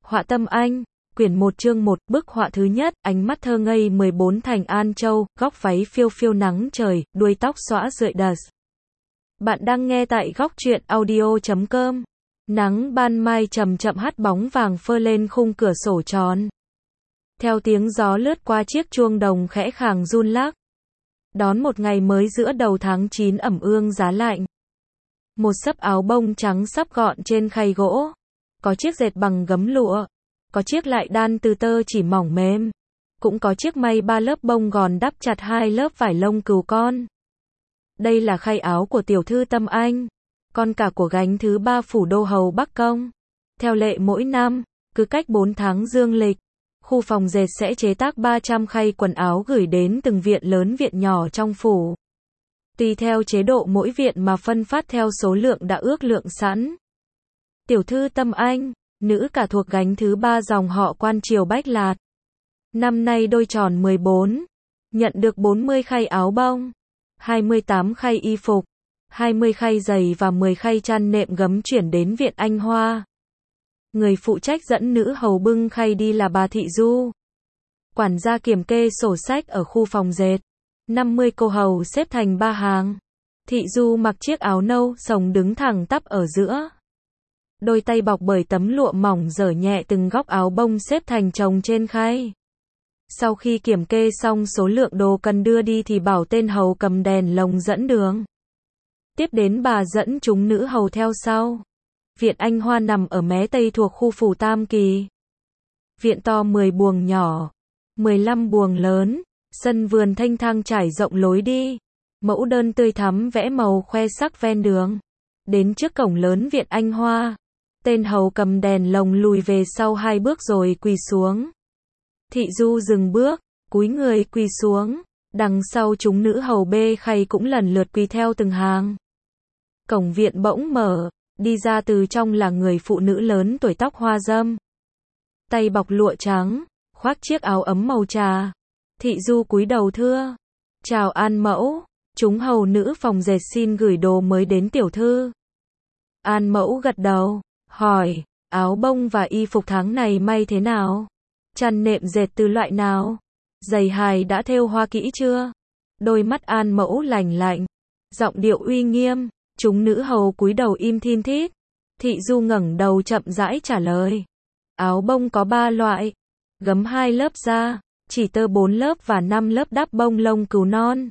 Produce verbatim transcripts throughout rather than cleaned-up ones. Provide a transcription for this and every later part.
Họa Tâm Anh, quyển một chương một, bức họa thứ nhất, ánh mắt thơ ngây mười bốn Thành An Châu, góc váy phiêu phiêu nắng trời, đuôi tóc xõa rượi đờ. Bạn đang nghe tại góc truyện audio chấm com. Nắng ban mai chậm chậm hắt bóng vàng phơ lên khung cửa sổ tròn. Theo tiếng gió lướt qua chiếc chuông đồng khẽ khàng run lắc. Đón một ngày mới giữa đầu tháng chín ẩm ương giá lạnh. Một xấp áo bông trắng sắp gọn trên khay gỗ. Có chiếc dệt bằng gấm lụa. Có chiếc lại đan từ tơ chỉ mỏng mềm. Cũng có chiếc may ba lớp bông gòn đắp chặt hai lớp vải lông cừu con. Đây là khay áo của tiểu thư Tâm Anh, con cả của gánh thứ ba phủ đô hầu Bắc Công. Theo lệ mỗi năm, cứ cách bốn tháng dương lịch, khu phòng dệt sẽ chế tác ba trăm khay quần áo gửi đến từng viện lớn viện nhỏ trong phủ. Tùy theo chế độ mỗi viện mà phân phát theo số lượng đã ước lượng sẵn. Tiểu thư Tâm Anh, nữ cả thuộc gánh thứ ba dòng họ quan triều Bách Lạt. Năm nay đôi tròn mười bốn, nhận được bốn mươi khay áo bông, hai mươi tám khay y phục, hai mươi khay giày và mười khay chăn nệm gấm chuyển đến viện Anh Hoa. Người phụ trách dẫn nữ hầu bưng khay đi là bà Thị Du. Quản gia kiểm kê sổ sách ở khu phòng dệt. năm mươi cô hầu xếp thành ba hàng. Thị Du mặc chiếc áo nâu sồng đứng thẳng tắp ở giữa. Đôi tay bọc bởi tấm lụa mỏng dở nhẹ từng góc áo bông xếp thành chồng trên khay. Sau khi kiểm kê xong số lượng đồ cần đưa đi thì bảo tên hầu cầm đèn lồng dẫn đường. Tiếp đến bà dẫn chúng nữ hầu theo sau. Viện Anh Hoa nằm ở mé tây thuộc khu phủ Tam Kỳ. Viện to mười buồng nhỏ, mười lăm buồng lớn, sân vườn thanh thang trải rộng lối đi. Mẫu đơn tươi thắm vẽ màu khoe sắc ven đường. Đến trước cổng lớn viện Anh Hoa, tên hầu cầm đèn lồng lùi về sau hai bước rồi quỳ xuống. Thị Du dừng bước, cúi người quỳ xuống, đằng sau chúng nữ hầu bê khay cũng lần lượt quỳ theo từng hàng. Cổng viện bỗng mở, đi ra từ trong là người phụ nữ lớn tuổi tóc hoa râm. Tay bọc lụa trắng, khoác chiếc áo ấm màu trà. Thị Du cúi đầu thưa, chào An mẫu, chúng hầu nữ phòng dệt xin gửi đồ mới đến tiểu thư. An mẫu gật đầu, hỏi, áo bông và y phục tháng này may thế nào? Chăn nệm dệt từ loại nào? Giày hài đã thêu hoa kỹ chưa? Đôi mắt An mẫu lành lạnh, giọng điệu uy nghiêm, chúng nữ hầu cúi đầu im thin thít. Thị Du ngẩng đầu chậm rãi trả lời. Áo bông có ba loại, gấm hai lớp da, chỉ tơ bốn lớp và năm lớp đắp bông lông cừu non.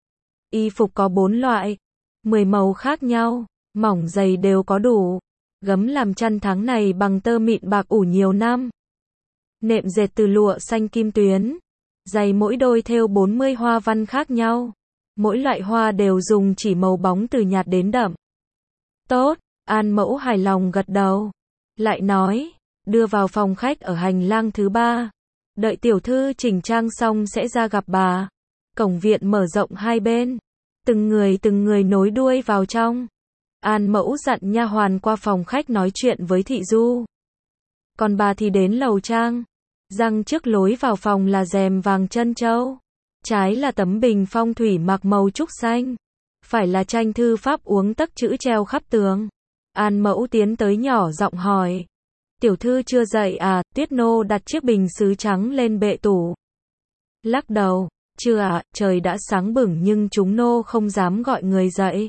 Y phục có bốn loại, mười màu khác nhau, mỏng dày đều có đủ. Gấm làm chăn tháng này bằng tơ mịn bạc ủ nhiều năm. Nệm dệt từ lụa xanh kim tuyến. Giày mỗi đôi thêu bốn mươi hoa văn khác nhau. Mỗi loại hoa đều dùng chỉ màu bóng từ nhạt đến đậm. Tốt, An mẫu hài lòng gật đầu. Lại nói, đưa vào phòng khách ở hành lang thứ ba. Đợi tiểu thư chỉnh trang xong sẽ ra gặp bà. Cổng viện mở rộng hai bên. Từng người từng người nối đuôi vào trong. An mẫu dặn nha hoàn qua phòng khách nói chuyện với Thị Du. Còn bà thì đến lầu trang. Răng trước lối vào phòng là rèm vàng trân châu. Trái là tấm bình phong thủy mặc màu trúc xanh. Phải là tranh thư pháp uống tắc chữ treo khắp tường. An mẫu tiến tới nhỏ giọng hỏi. Tiểu thư chưa dậy à? Tuyết nô đặt chiếc bình sứ trắng lên bệ tủ. Lắc đầu. Chưa ạ, à, trời đã sáng bừng nhưng chúng nô không dám gọi người dậy.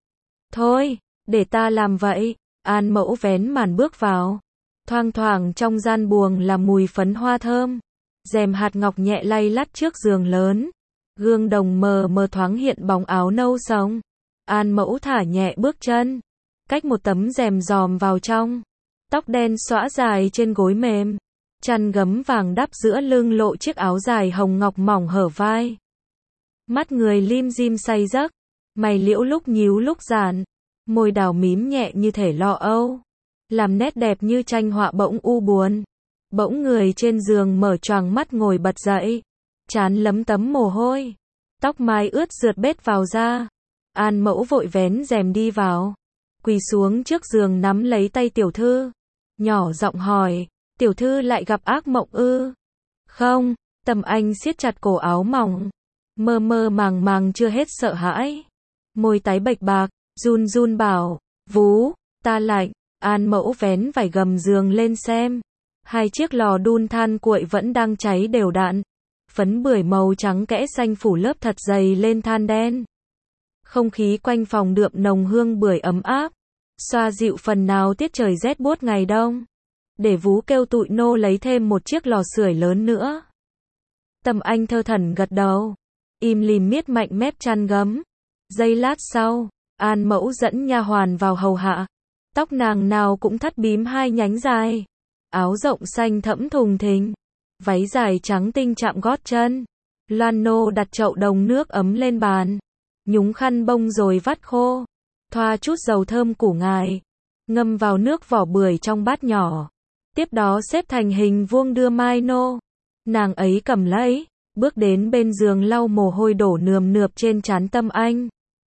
Thôi, để ta làm vậy. An mẫu vén màn bước vào. Thoang thoảng trong gian buồng là mùi phấn hoa thơm. Rèm hạt ngọc nhẹ lay lắt trước giường lớn. Gương đồng mờ mờ thoáng hiện bóng áo nâu sống. An mẫu thả nhẹ bước chân. Cách một tấm rèm giòm vào trong. Tóc đen xõa dài trên gối mềm. Chăn gấm vàng đắp giữa lưng lộ chiếc áo dài hồng ngọc mỏng hở vai. Mắt người lim dim say giấc. Mày liễu lúc nhíu lúc giãn. Môi đào mím nhẹ như thể lo âu. Làm nét đẹp như tranh họa bỗng u buồn. Bỗng người trên giường mở choàng mắt ngồi bật dậy. Trán lấm tấm mồ hôi. Tóc mai ướt rượt bết vào da. An mẫu vội vén rèm đi vào. Quỳ xuống trước giường nắm lấy tay tiểu thư. Nhỏ giọng hỏi. Tiểu thư lại gặp ác mộng ư? Không. Tâm Anh siết chặt cổ áo mỏng. Mơ mơ màng màng chưa hết sợ hãi. Môi tái bệch bạc. Run run bảo. Vú. Ta lạnh. An mẫu vén vải gầm giường lên xem. Hai chiếc lò đun than cuội vẫn đang cháy đều đặn. Phấn bưởi màu trắng kẽ xanh phủ lớp thật dày lên than đen. Không khí quanh phòng đượm nồng hương bưởi ấm áp, xoa dịu phần nào tiết trời rét buốt ngày đông. Để Vú kêu tụi nô lấy thêm một chiếc lò sưởi lớn nữa. Tâm Anh thơ thẩn gật đầu, im lìm miết mạnh mép chăn gấm. Giây lát sau, An Mẫu dẫn nha hoàn vào hầu hạ. Tóc nàng nào cũng thắt bím hai nhánh dài, áo rộng xanh thẫm thùng thình, váy dài trắng tinh chạm gót chân. Loan nô đặt chậu đồng nước ấm lên bàn, nhúng khăn bông rồi vắt khô, thoa chút dầu thơm củ ngải, ngâm vào nước vỏ bưởi trong bát nhỏ. Tiếp đó xếp thành hình vuông đưa Mai nô. Nàng ấy cầm lấy, bước đến bên giường lau mồ hôi đổ nườm nượp trên trán Tâm Anh.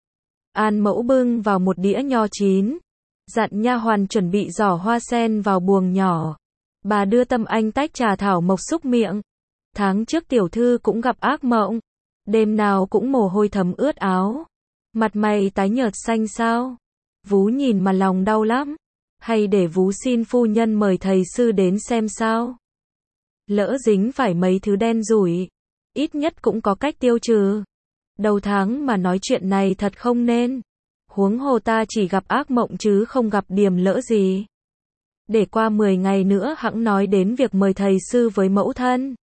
An Mẫu bưng vào một đĩa nho chín, dặn nha hoàn chuẩn bị giỏ hoa sen vào buồng nhỏ. Bà đưa Tâm Anh tách trà thảo mộc xúc miệng. Tháng trước tiểu thư cũng gặp ác mộng, đêm nào cũng mồ hôi thấm ướt áo. Mặt mày tái nhợt xanh xao. Vú nhìn mà lòng đau lắm. Hay để Vú xin phu nhân mời thầy sư đến xem sao? Lỡ dính phải mấy thứ đen rủi, ít nhất cũng có cách tiêu trừ. Đầu tháng mà nói chuyện này thật không nên. Huống hồ ta chỉ gặp ác mộng chứ không gặp điềm lỡ gì. Để qua mười ngày nữa hẵng nói đến việc mời thầy sư với mẫu thân.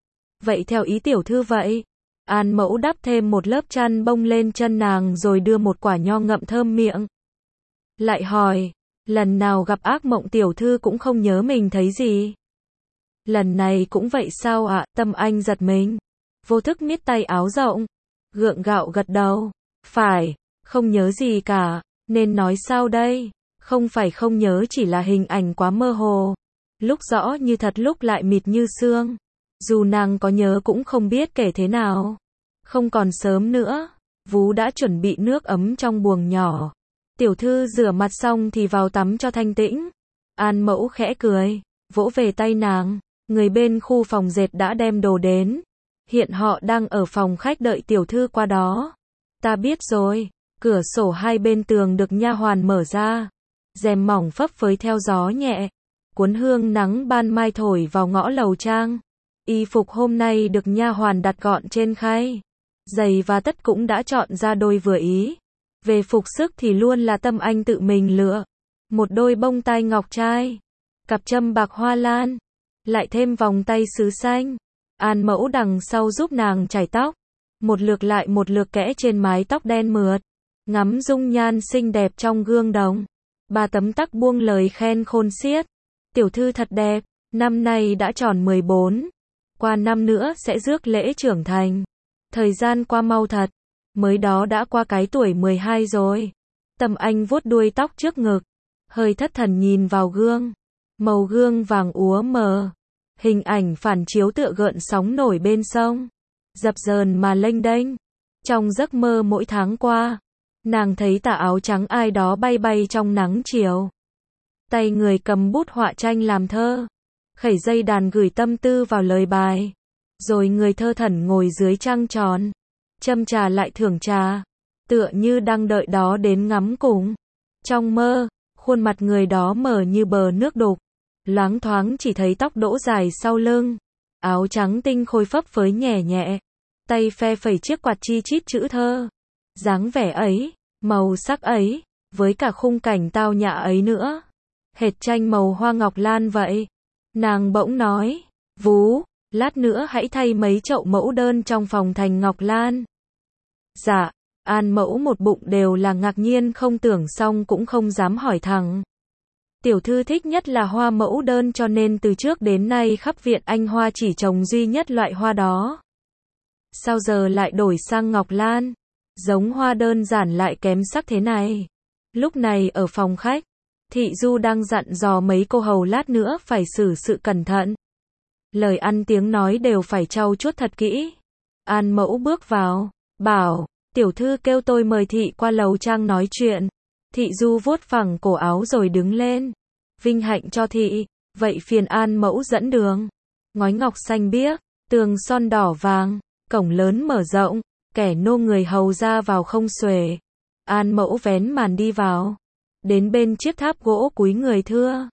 Vậy theo ý tiểu thư vậy. An Mẫu đắp thêm một lớp chăn bông lên chân nàng rồi đưa một quả nho ngậm thơm miệng. Lại hỏi, lần nào gặp ác mộng tiểu thư cũng không nhớ mình thấy gì. Lần này cũng vậy sao ạ? À? Tâm Anh giật mình, vô thức miết tay áo rộng, gượng gạo gật đầu. Phải, không nhớ gì cả, nên nói sao đây? Không phải không nhớ, chỉ là hình ảnh quá mơ hồ. Lúc rõ như thật lúc lại mịt như sương. Dù nàng có nhớ cũng không biết kể thế nào. Không còn sớm nữa, Vú đã chuẩn bị nước ấm trong buồng nhỏ. Tiểu thư rửa mặt xong thì vào tắm cho thanh tĩnh. An Mẫu khẽ cười, vỗ về tay nàng. Người bên khu phòng dệt đã đem đồ đến. Hiện họ đang ở phòng khách đợi tiểu thư qua đó. Ta biết rồi. Cửa sổ hai bên tường được nha hoàn mở ra. Rèm mỏng phấp phới theo gió nhẹ. Cuốn hương nắng ban mai thổi vào ngõ lầu trang. Y phục hôm nay được nha hoàn đặt gọn trên khay. Giày và tất cũng đã chọn ra đôi vừa ý. Về phục sức thì luôn là Tâm Anh tự mình lựa. Một đôi bông tai ngọc trai, cặp châm bạc hoa lan, lại thêm vòng tay sứ xanh. An Mẫu đằng sau giúp nàng chải tóc, một lượt lại một lượt kẽ trên mái tóc đen mượt, ngắm dung nhan xinh đẹp trong gương đồng. Bà tấm tắc buông lời khen khôn xiết. Tiểu thư thật đẹp, năm nay đã tròn mười bốn. Qua năm nữa sẽ rước lễ trưởng thành. Thời gian qua mau thật, mới đó đã qua cái tuổi mười hai rồi. Tâm Anh vuốt đuôi tóc trước ngực, hơi thất thần nhìn vào gương. Màu gương vàng úa mờ, hình ảnh phản chiếu tựa gợn sóng nổi bên sông, dập dờn mà lênh đênh. Trong giấc mơ mỗi tháng qua, nàng thấy tà áo trắng ai đó bay bay trong nắng chiều. Tay người cầm bút họa tranh làm thơ, khẩy dây đàn gửi tâm tư vào lời bài. Rồi người thơ thẩn ngồi dưới trăng tròn, châm trà lại thưởng trà, tựa như đang đợi đó đến ngắm cùng. Trong mơ, khuôn mặt người đó mờ như bờ nước đục, loáng thoáng chỉ thấy tóc đỗ dài sau lưng, áo trắng tinh khôi phấp phới nhẹ nhẹ, tay phe phẩy chiếc quạt chi chít chữ thơ. Dáng vẻ ấy, màu sắc ấy, với cả khung cảnh tao nhã ấy nữa, hệt tranh màu hoa ngọc lan vậy. Nàng bỗng nói, Vú, lát nữa hãy thay mấy chậu mẫu đơn trong phòng thành ngọc lan. Dạ. An Mẫu một bụng đều là ngạc nhiên, không tưởng xong cũng không dám hỏi thẳng. Tiểu thư thích nhất là hoa mẫu đơn, cho nên từ trước đến nay khắp viện anh hoa chỉ trồng duy nhất loại hoa đó. Sao giờ lại đổi sang ngọc lan? Giống hoa đơn giản lại kém sắc thế này. Lúc này ở phòng khách, Thị Du đang dặn dò mấy cô hầu lát nữa phải xử sự cẩn thận. Lời ăn tiếng nói đều phải trau chuốt thật kỹ. An Mẫu bước vào, bảo, tiểu thư kêu tôi mời thị qua lầu trang nói chuyện. Thị Du vuốt phẳng cổ áo rồi đứng lên. Vinh hạnh cho thị, vậy phiền An Mẫu dẫn đường. Ngói ngọc xanh biếc, tường son đỏ vàng, cổng lớn mở rộng, kẻ nô người hầu ra vào không xuể. An Mẫu vén màn đi vào, đến bên chiếc tháp gỗ cúi người thưa.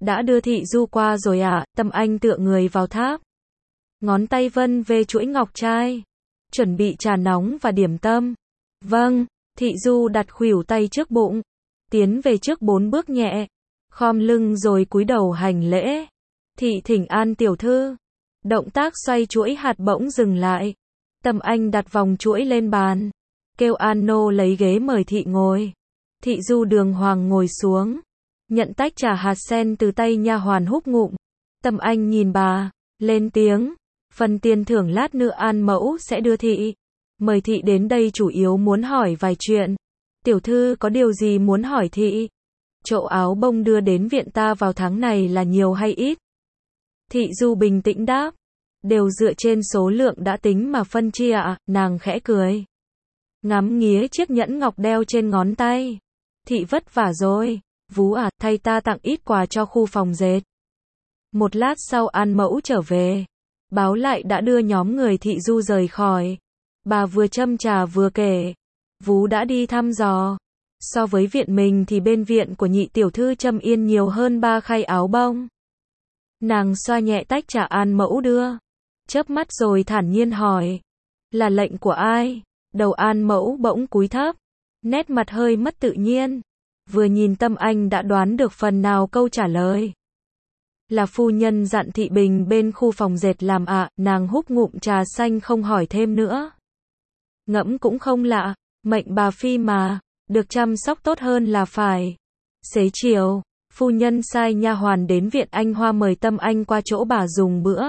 Đã đưa thị du qua rồi à? Tâm Anh tựa người vào tháp. Ngón tay vân về chuỗi ngọc trai. Chuẩn bị trà nóng và điểm tâm. Vâng, thị du đặt khuỷu tay trước bụng. Tiến về trước bốn bước nhẹ. Khom lưng rồi cúi đầu hành lễ. Thị thỉnh an tiểu thư. Động tác xoay chuỗi hạt bỗng dừng lại. Tâm Anh đặt vòng chuỗi lên bàn. Kêu an nô lấy ghế mời thị ngồi. Thị du đường hoàng ngồi xuống. Nhận tách trà hạt sen từ tay nha hoàn húp ngụm. Tâm Anh nhìn bà, lên tiếng. Phần tiền thưởng lát nữa An mẫu sẽ đưa thị. Mời thị đến đây chủ yếu muốn hỏi vài chuyện. Tiểu thư có điều gì muốn hỏi thị? Chỗ áo bông đưa đến viện ta vào tháng này là nhiều hay ít? Thị du bình tĩnh đáp. Đều dựa trên số lượng đã tính mà phân chia ạ, nàng khẽ cười. Ngắm nghía chiếc nhẫn ngọc đeo trên ngón tay. Thị vất vả rồi. Vú à, thay ta tặng ít quà cho khu phòng dệt. Một lát sau An mẫu trở về. Báo lại đã đưa nhóm người thị du rời khỏi. Bà vừa châm trà vừa kể. Vú đã đi thăm dò. So với viện mình thì bên viện của nhị tiểu thư Trâm Yên nhiều hơn ba khay áo bông. Nàng xoa nhẹ tách trà An mẫu đưa. Chớp mắt rồi thản nhiên hỏi. Là lệnh của ai? Đầu An mẫu bỗng cúi thấp. Nét mặt hơi mất tự nhiên. Vừa nhìn Tâm Anh đã đoán được phần nào câu trả lời. Là phu nhân dặn thị bình bên khu phòng dệt làm ạ, à, nàng húp ngụm trà xanh không hỏi thêm nữa. Ngẫm cũng không lạ, mệnh bà phi mà, được chăm sóc tốt hơn là phải. Xế chiều, phu nhân sai nha hoàn đến viện Anh Hoa mời Tâm Anh qua chỗ bà dùng bữa.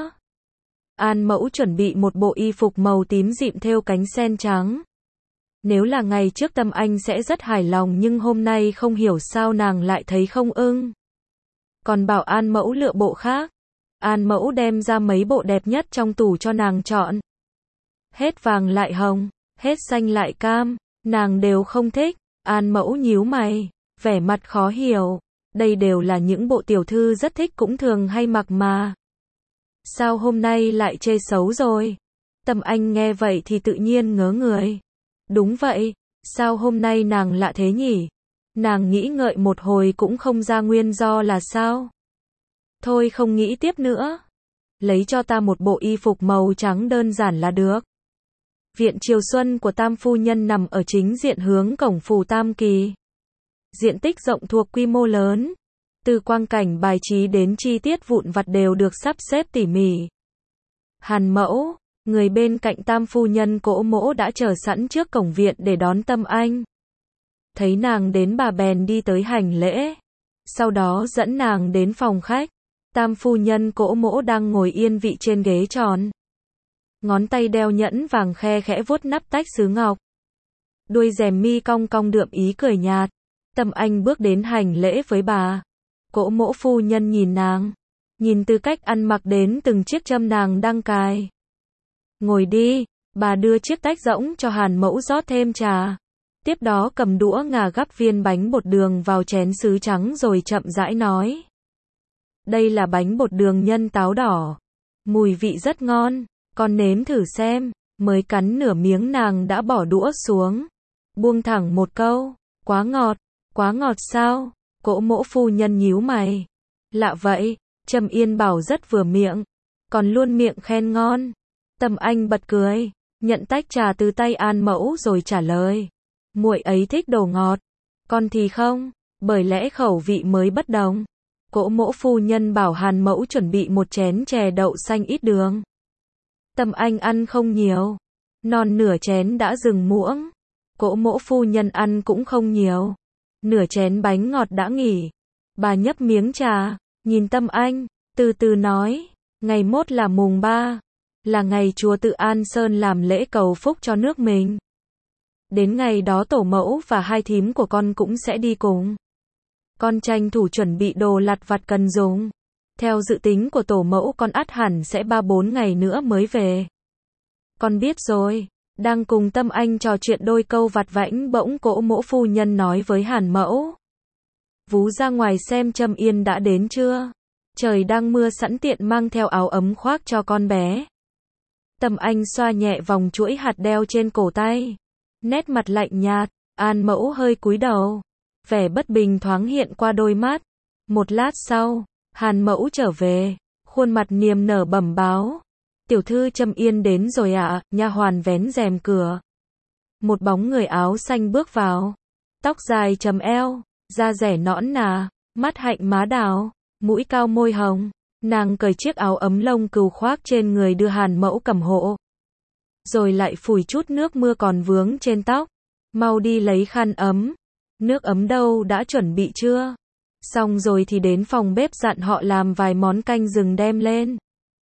An mẫu chuẩn bị một bộ y phục màu tím dịm thêu cánh sen trắng. Nếu là ngày trước Tâm Anh sẽ rất hài lòng nhưng hôm nay không hiểu sao nàng lại thấy không ưng. Còn bảo An mẫu lựa bộ khác. An mẫu đem ra mấy bộ đẹp nhất trong tủ cho nàng chọn. Hết vàng lại hồng, hết xanh lại cam, nàng đều không thích. An mẫu nhíu mày, vẻ mặt khó hiểu. Đây đều là những bộ tiểu thư rất thích cũng thường hay mặc mà. Sao hôm nay lại chê xấu rồi? Tâm Anh nghe vậy thì tự nhiên ngớ người. Đúng vậy, sao hôm nay nàng lạ thế nhỉ? Nàng nghĩ ngợi một hồi cũng không ra nguyên do là sao. Thôi không nghĩ tiếp nữa. Lấy cho ta một bộ y phục màu trắng đơn giản là được. Viện Triều Xuân của Tam phu nhân nằm ở chính diện hướng cổng phủ Tam Kỳ. Diện tích rộng thuộc quy mô lớn. Từ quang cảnh bài trí đến chi tiết vụn vặt đều được sắp xếp tỉ mỉ. Hàn mẫu, người bên cạnh Tam phu nhân Cỗ Mỗ đã chờ sẵn trước cổng viện để đón Tâm Anh. Thấy nàng đến bà bèn đi tới hành lễ. Sau đó dẫn nàng đến phòng khách. Tam phu nhân Cỗ Mỗ đang ngồi yên vị trên ghế tròn. Ngón tay đeo nhẫn vàng khe khẽ vuốt nắp tách sứ ngọc. Đuôi rèm mi cong cong đượm ý cười nhạt. Tâm Anh bước đến hành lễ với bà. Cỗ Mỗ phu nhân nhìn nàng. Nhìn từ cách ăn mặc đến từng chiếc châm nàng đang cài. Ngồi đi, bà đưa chiếc tách rỗng cho Hàn mẫu rót thêm trà. Tiếp đó cầm đũa ngà gắp viên bánh bột đường vào chén sứ trắng rồi chậm rãi nói. Đây là bánh bột đường nhân táo đỏ. Mùi vị rất ngon, con nếm thử xem. Mới cắn nửa miếng nàng đã bỏ đũa xuống. Buông thẳng một câu, quá ngọt, quá ngọt sao? Cỗ Mỗ phu nhân nhíu mày. Lạ vậy, Trâm Yên bảo rất vừa miệng, còn luôn miệng khen ngon. Tâm Anh bật cười, nhận tách trà từ tay An mẫu rồi trả lời. Muội ấy thích đồ ngọt, con thì không, bởi lẽ khẩu vị mới bất đồng. Cỗ Mỗ phu nhân bảo Hàn mẫu chuẩn bị một chén chè đậu xanh ít đường. Tâm Anh ăn không nhiều, non nửa chén đã dừng muỗng. Cỗ Mỗ phu nhân ăn cũng không nhiều, nửa chén bánh ngọt đã nghỉ. Bà nhấp miếng trà, nhìn Tâm Anh, từ từ nói, ngày mốt là mùng ba, là ngày chùa Tự An Sơn làm lễ cầu phúc cho nước mình. Đến ngày đó tổ mẫu và hai thím của con cũng sẽ đi cùng. Con tranh thủ chuẩn bị đồ lặt vặt cần dùng. Theo dự tính của tổ mẫu con ắt hẳn sẽ ba bốn ngày nữa mới về. Con biết rồi. Đang cùng Tâm Anh trò chuyện đôi câu vặt vãnh bỗng Cỗ Mỗ phu nhân nói với Hàn mẫu. Vú ra ngoài xem Trâm Yên đã đến chưa? Trời đang mưa sẵn tiện mang theo áo ấm khoác cho con bé. Tâm Anh xoa nhẹ vòng chuỗi hạt đeo trên cổ tay. Nét mặt lạnh nhạt, An mẫu hơi cúi đầu. Vẻ bất bình thoáng hiện qua đôi mắt. Một lát sau, Hàn Mẫu trở về, khuôn mặt niềm nở bẩm báo. Tiểu thư Trâm Yên đến rồi ạ, à, nha hoàn vén rèm cửa. Một bóng người áo xanh bước vào. Tóc dài chấm eo, da rẻ nõn nà, mắt hạnh má đào, mũi cao môi hồng. Nàng cởi chiếc áo ấm lông cừu khoác trên người đưa Hàn Mẫu cầm hộ. Rồi lại phủi chút nước mưa còn vướng trên tóc. Mau đi lấy khăn ấm. Nước ấm đâu đã chuẩn bị chưa? Xong rồi thì đến phòng bếp dặn họ làm vài món canh rừng đem lên.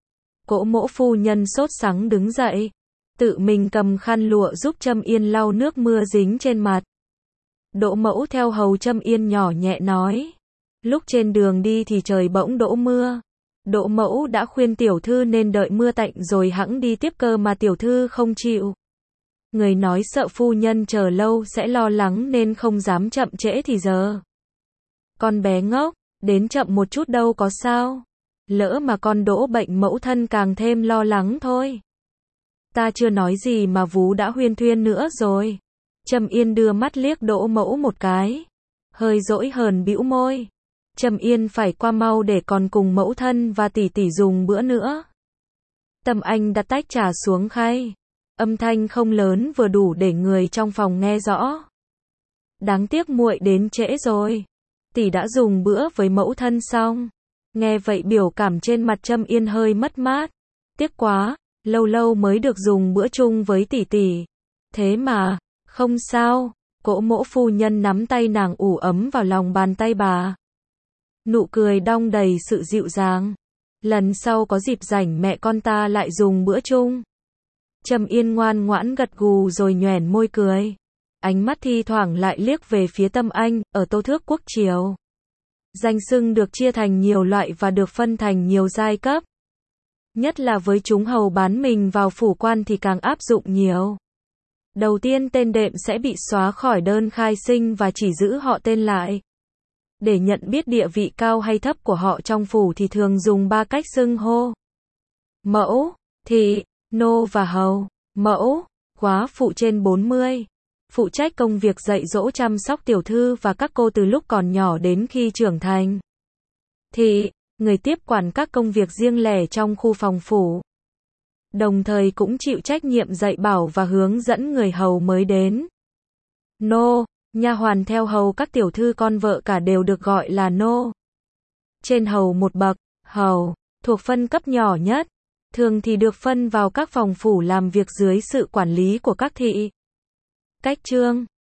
Cỗ Mỗ phu nhân sốt sắng đứng dậy, tự mình cầm khăn lụa giúp Trâm Yên lau nước mưa dính trên mặt. Đỗ Mẫu theo hầu Trâm Yên nhỏ nhẹ nói. Lúc trên đường đi thì trời bỗng đổ mưa. Đỗ Mẫu đã khuyên tiểu thư nên đợi mưa tạnh rồi hẵng đi tiếp cơ mà tiểu thư không chịu. Người nói sợ phu nhân chờ lâu sẽ lo lắng nên không dám chậm trễ thì giờ. Con bé ngốc, đến chậm một chút đâu có sao. Lỡ mà con đỗ bệnh mẫu thân càng thêm lo lắng thôi. Ta chưa nói gì mà vú đã huyên thuyên nữa rồi. Trâm Yên đưa mắt liếc Đỗ Mẫu một cái. Hơi dỗi hờn bĩu môi. Trâm Yên phải qua mau để còn cùng mẫu thân và tỷ tỷ dùng bữa nữa. Tâm Anh đặt tách trà xuống khay. Âm thanh không lớn vừa đủ để người trong phòng nghe rõ. Đáng tiếc muội đến trễ rồi. Tỷ đã dùng bữa với mẫu thân xong. Nghe vậy biểu cảm trên mặt Trâm Yên hơi mất mát. Tiếc quá, lâu lâu mới được dùng bữa chung với tỷ tỷ. Thế mà, không sao. Cỗ Mỗ phu nhân nắm tay nàng ủ ấm vào lòng bàn tay bà. Nụ cười đong đầy sự dịu dàng. Lần sau có dịp rảnh mẹ con ta lại dùng bữa chung. Trâm Yên ngoan ngoãn gật gù rồi nhoẻn môi cười. Ánh mắt thi thoảng lại liếc về phía Tâm Anh, ở Tô Thước Quốc Triều. Danh xưng được chia thành nhiều loại và được phân thành nhiều giai cấp. Nhất là với chúng hầu bán mình vào phủ quan thì càng áp dụng nhiều. Đầu tiên tên đệm sẽ bị xóa khỏi đơn khai sinh và chỉ giữ họ tên lại. Để nhận biết địa vị cao hay thấp của họ trong phủ thì thường dùng ba cách xưng hô. Mẫu, thị, nô và hầu. Mẫu, góa phụ trên bốn mươi. Phụ trách công việc dạy dỗ chăm sóc tiểu thư và các cô từ lúc còn nhỏ đến khi trưởng thành. Thị, người tiếp quản các công việc riêng lẻ trong khu phòng phủ. Đồng thời cũng chịu trách nhiệm dạy bảo và hướng dẫn người hầu mới đến. Nô, nha hoàn theo hầu các tiểu thư con vợ cả đều được gọi là nô. Trên hầu một bậc, hầu, thuộc phân cấp nhỏ nhất, thường thì được phân vào các phòng phủ làm việc dưới sự quản lý của các thị. Cách chương